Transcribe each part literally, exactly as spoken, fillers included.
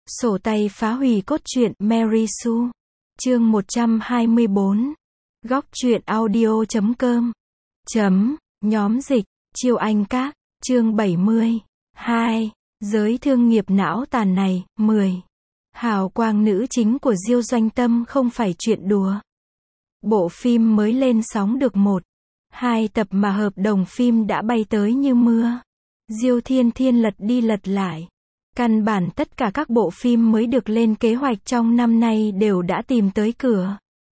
Sổ tay phá hủy cốt truyện Mary Sue. Chương một trăm hai mươi bốn. Góc truyện audio chấm com. Chấm. Nhóm dịch. Chiêu Anh Các. Chương bảy mươi. hai. Giới thương nghiệp não tàn này. mười. Hào quang nữ chính của Diêu Doanh Tâm không phải chuyện đùa. Bộ phim mới lên sóng được một, hai tập mà hợp đồng phim đã bay tới như mưa. Diêu Thiên Thiên lật đi lật lại. Căn bản tất cả các bộ phim mới được lên kế hoạch trong năm nay đều đã tìm tới cửa.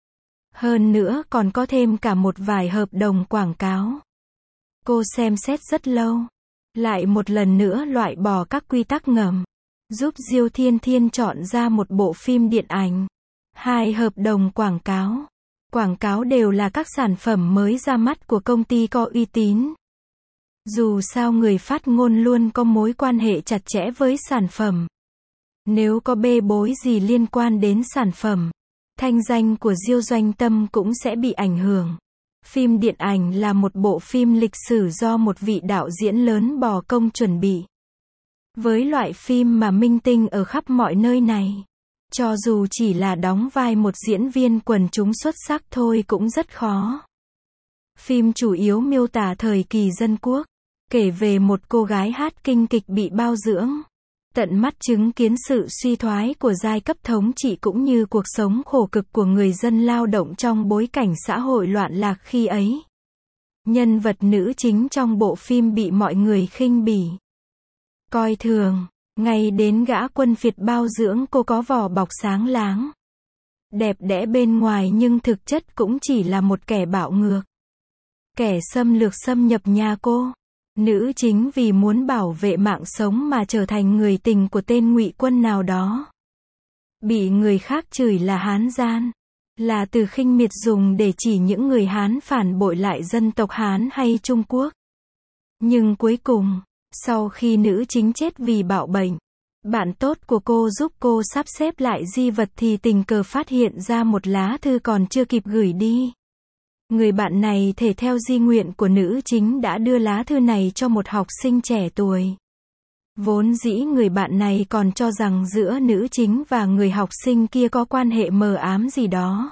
Hơn nữa còn có thêm cả một vài hợp đồng quảng cáo. Cô xem xét rất lâu. Lại một lần nữa loại bỏ các quy tắc ngầm. Giúp Diêu Thiên Thiên chọn ra một bộ phim điện ảnh. Hai hợp đồng quảng cáo. Quảng cáo đều là các sản phẩm mới ra mắt của công ty có uy tín. Dù sao người phát ngôn luôn có mối quan hệ chặt chẽ với sản phẩm. Nếu có bê bối gì liên quan đến sản phẩm, thanh danh của Diêu Doanh Tâm cũng sẽ bị ảnh hưởng. Phim điện ảnh là một bộ phim lịch sử do một vị đạo diễn lớn bỏ công chuẩn bị. Với loại phim mà minh tinh ở khắp mọi nơi này, cho dù chỉ là đóng vai một diễn viên quần chúng xuất sắc thôi cũng rất khó. Phim chủ yếu miêu tả thời kỳ dân quốc, kể về một cô gái hát kinh kịch bị bao dưỡng, tận mắt chứng kiến sự suy thoái của giai cấp thống trị cũng như cuộc sống khổ cực của người dân lao động trong bối cảnh xã hội loạn lạc khi ấy. Nhân vật nữ chính trong bộ phim bị mọi người khinh bỉ, coi thường, ngay đến gã quân phiệt bao dưỡng cô có vỏ bọc sáng láng, đẹp đẽ bên ngoài nhưng thực chất cũng chỉ là một kẻ bạo ngược, kẻ xâm lược xâm nhập nhà cô. Nữ chính vì muốn bảo vệ mạng sống mà trở thành người tình của tên ngụy quân nào đó. Bị người khác chửi là Hán gian, là từ khinh miệt dùng để chỉ những người Hán phản bội lại dân tộc Hán hay Trung Quốc. Nhưng cuối cùng, sau khi nữ chính chết vì bạo bệnh, bạn tốt của cô giúp cô sắp xếp lại di vật thì tình cờ phát hiện ra một lá thư còn chưa kịp gửi đi. Người bạn này thể theo di nguyện của nữ chính đã đưa lá thư này cho một học sinh trẻ tuổi. Vốn dĩ người bạn này còn cho rằng giữa nữ chính và người học sinh kia có quan hệ mờ ám gì đó.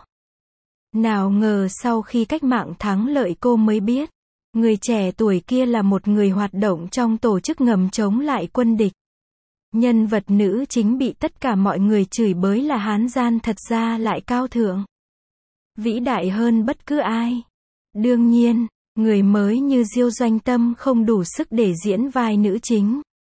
Nào ngờ sau khi cách mạng thắng lợi cô mới biết, người trẻ tuổi kia là một người hoạt động trong tổ chức ngầm chống lại quân địch. Nhân vật nữ chính bị tất cả mọi người chửi bới là Hán gian thật ra lại cao thượng, vĩ đại hơn bất cứ ai. Đương nhiên, người mới như Diêu Doanh Tâm không đủ sức để diễn vai nữ chính.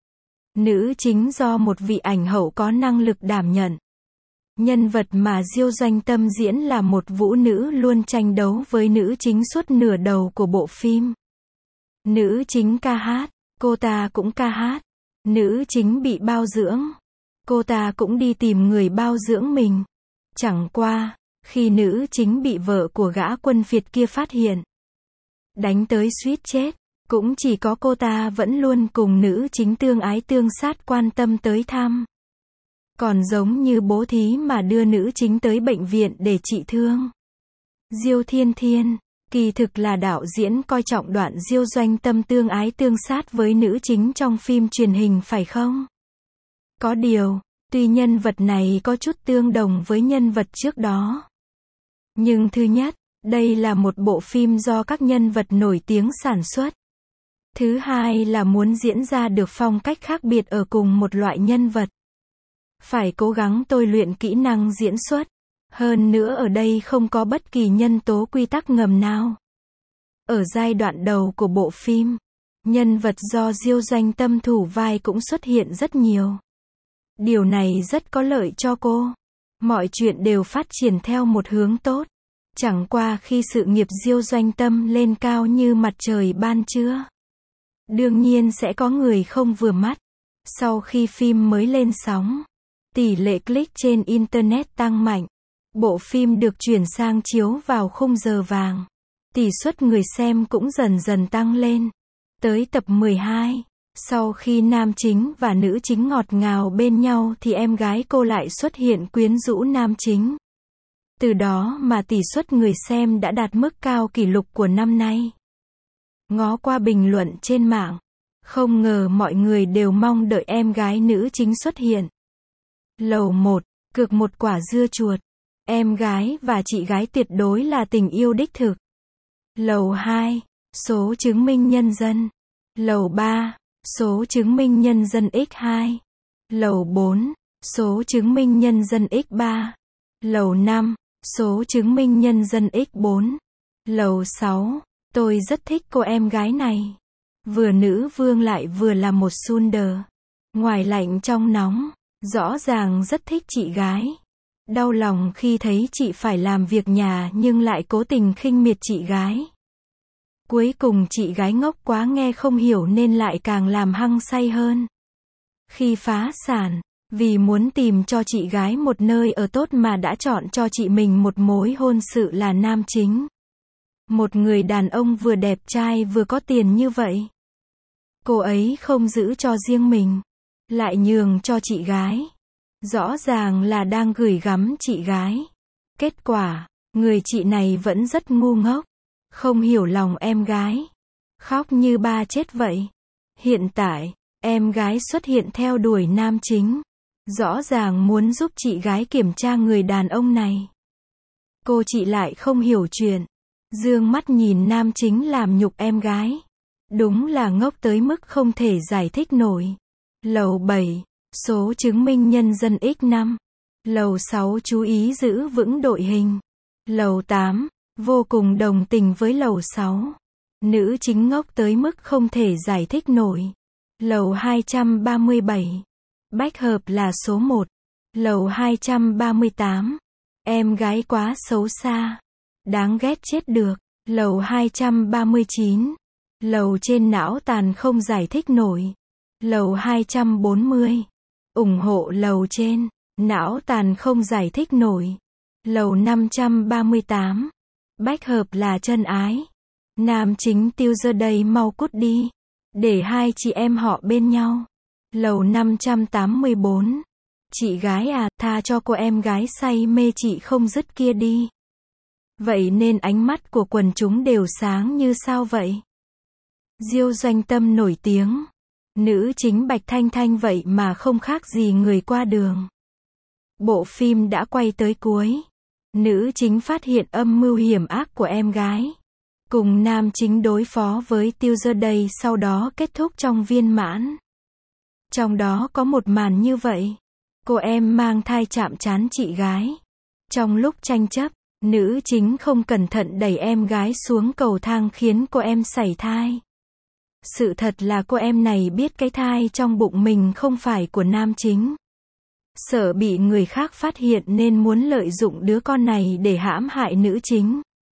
Nữ chính do một vị ảnh hậu có năng lực đảm nhận. Nhân vật mà Diêu Doanh Tâm diễn là một vũ nữ luôn tranh đấu với nữ chính suốt nửa đầu của bộ phim. Nữ chính ca hát, cô ta cũng ca hát. Nữ chính bị bao dưỡng, cô ta cũng đi tìm người bao dưỡng mình. Chẳng qua, khi nữ chính bị vợ của gã quân phiệt kia phát hiện, đánh tới suýt chết, cũng chỉ có cô ta vẫn luôn cùng nữ chính tương ái tương sát quan tâm tới thăm. Còn giống như bố thí mà đưa nữ chính tới bệnh viện để trị thương. Diêu Thiên Thiên, kỳ thực là đạo diễn coi trọng đoạn Diêu Doanh Tâm tương ái tương sát với nữ chính trong phim truyền hình phải không? Có điều, tuy nhân vật này có chút tương đồng với nhân vật trước đó, nhưng thứ nhất, đây là một bộ phim do các nhân vật nổi tiếng sản xuất. Thứ hai là muốn diễn ra được phong cách khác biệt ở cùng một loại nhân vật. Phải cố gắng tôi luyện kỹ năng diễn xuất. Hơn nữa ở đây không có bất kỳ nhân tố quy tắc ngầm nào. Ở giai đoạn đầu của bộ phim, nhân vật do Diêu Doanh Tâm thủ vai cũng xuất hiện rất nhiều. Điều này rất có lợi cho cô. Mọi chuyện đều phát triển theo một hướng tốt. Chẳng qua khi sự nghiệp Diêu Doanh Tâm lên cao như mặt trời ban trưa, đương nhiên sẽ có người không vừa mắt. Sau khi phim mới lên sóng, tỷ lệ click trên Internet tăng mạnh. Bộ phim được chuyển sang chiếu vào khung giờ vàng. Tỷ suất người xem cũng dần dần tăng lên. Tới tập mười hai, sau khi nam chính và nữ chính ngọt ngào bên nhau thì em gái cô lại xuất hiện quyến rũ nam chính. Từ đó mà tỷ suất người xem đã đạt mức cao kỷ lục của năm nay. Ngó qua bình luận trên mạng, không ngờ mọi người đều mong đợi em gái nữ chính xuất hiện. Lầu một, cược một quả dưa chuột. Em gái và chị gái tuyệt đối là tình yêu đích thực. Lầu hai, số chứng minh nhân dân. Lầu ba, số chứng minh nhân dân nhân hai. Lầu bốn, số chứng minh nhân dân nhân ba. Lầu năm, số chứng minh nhân dân nhân bốn. Lầu sáu, tôi rất thích cô em gái này. Vừa nữ vương lại vừa là một Sunder. Ngoài lạnh trong nóng, rõ ràng rất thích chị gái. Đau lòng khi thấy chị phải làm việc nhà nhưng lại cố tình khinh miệt chị gái. Cuối cùng chị gái ngốc quá nghe không hiểu nên lại càng làm hăng say hơn. Khi phá sản, vì muốn tìm cho chị gái một nơi ở tốt mà đã chọn cho chị mình một mối hôn sự là nam chính. Một người đàn ông vừa đẹp trai vừa có tiền như vậy. Cô ấy không giữ cho riêng mình, lại nhường cho chị gái. Rõ ràng là đang gửi gắm chị gái. Kết quả, người chị này vẫn rất ngu ngốc, không hiểu lòng em gái. Khóc như ba chết vậy. Hiện tại, em gái xuất hiện theo đuổi nam chính. Rõ ràng muốn giúp chị gái kiểm tra người đàn ông này. Cô chị lại không hiểu chuyện. Dương mắt nhìn nam chính làm nhục em gái. Đúng là ngốc tới mức không thể giải thích nổi. Lầu bảy, số chứng minh nhân dân nhân năm. Lầu sáu chú ý giữ vững đội hình. Lầu tám, vô cùng đồng tình với lầu sáu. Nữ chính ngốc tới mức không thể giải thích nổi. Lầu hai trăm ba mươi bảy. Bách hợp là số một. Lầu hai trăm ba mươi tám. Em gái quá xấu xa. Đáng ghét chết được. Lầu hai trăm ba mươi chín. Lầu trên não tàn không giải thích nổi. Lầu hai trăm bốn mươi. Ủng hộ lầu trên. Não tàn không giải thích nổi. Lầu năm trăm ba mươi tám. Bách hợp là chân ái. Nam chính tiêu giờ đây mau cút đi. Để hai chị em họ bên nhau. Lầu năm trăm tám mươi bốn. Chị gái à, tha cho cô em gái say mê chị không dứt kia đi. Vậy nên ánh mắt của quần chúng đều sáng như sao vậy? Diêu Doanh Tâm nổi tiếng. Nữ chính Bạch Thanh Thanh vậy mà không khác gì người qua đường. Bộ phim đã quay tới cuối. Nữ chính phát hiện âm mưu hiểm ác của em gái. Cùng nam chính đối phó với Tiêu Giờ Đây sau đó kết thúc trong viên mãn. Trong đó có một màn như vậy. Cô em mang thai chạm trán chị gái. Trong lúc tranh chấp, nữ chính không cẩn thận đẩy em gái xuống cầu thang khiến cô em sảy thai. Sự thật là cô em này biết cái thai trong bụng mình không phải của nam chính. Sợ bị người khác phát hiện nên muốn lợi dụng đứa con này để hãm hại nữ chính.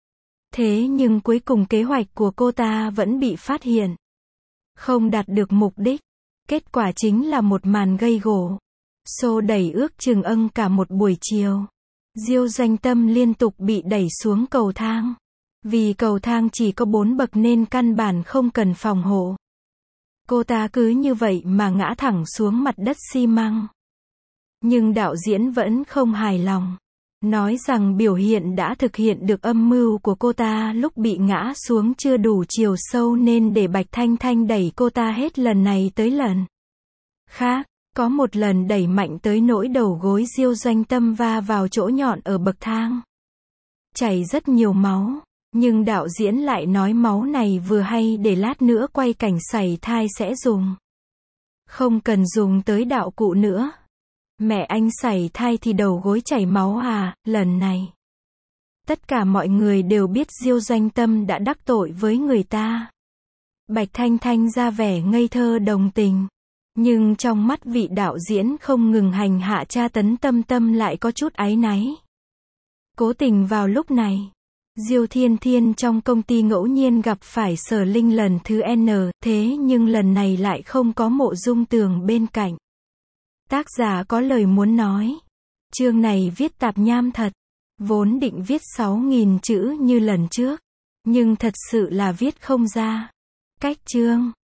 Thế nhưng cuối cùng kế hoạch của cô ta vẫn bị phát hiện. Không đạt được mục đích. Kết quả chính là một màn gây gổ. Xô đẩy ước chừng âng cả một buổi chiều. Diêu Doanh Tâm liên tục bị đẩy xuống cầu thang. Vì cầu thang chỉ có bốn bậc nên căn bản không cần phòng hộ. Cô ta cứ như vậy mà ngã thẳng xuống mặt đất xi măng. Nhưng đạo diễn vẫn không hài lòng. Nói rằng biểu hiện đã thực hiện được âm mưu của cô ta lúc bị ngã xuống chưa đủ chiều sâu nên để Bạch Thanh Thanh đẩy cô ta hết lần này tới lần khác. Có một lần đẩy mạnh tới nỗi đầu gối Diêu Doanh Tâm va vào chỗ nhọn ở bậc thang. Chảy rất nhiều máu. Nhưng đạo diễn lại nói máu này vừa hay để lát nữa quay cảnh sảy thai sẽ dùng. Không cần dùng tới đạo cụ nữa. Mẹ anh sảy thai thì đầu gối chảy máu à, lần này. Tất cả mọi người đều biết Diêu Doanh Tâm đã đắc tội với người ta. Bạch Thanh Thanh ra vẻ ngây thơ đồng tình. Nhưng trong mắt vị đạo diễn không ngừng hành hạ tra tấn Tâm Tâm lại có chút áy náy. Cố tình vào lúc này, Diêu Thiên Thiên trong công ty ngẫu nhiên gặp phải Sở Linh lần thứ N, thế nhưng lần này lại không có Mộ Dung Tường bên cạnh. Tác giả có lời muốn nói. Chương này viết tạp nham thật. Vốn định viết sáu nghìn chữ như lần trước. Nhưng thật sự là viết không ra. Cách chương.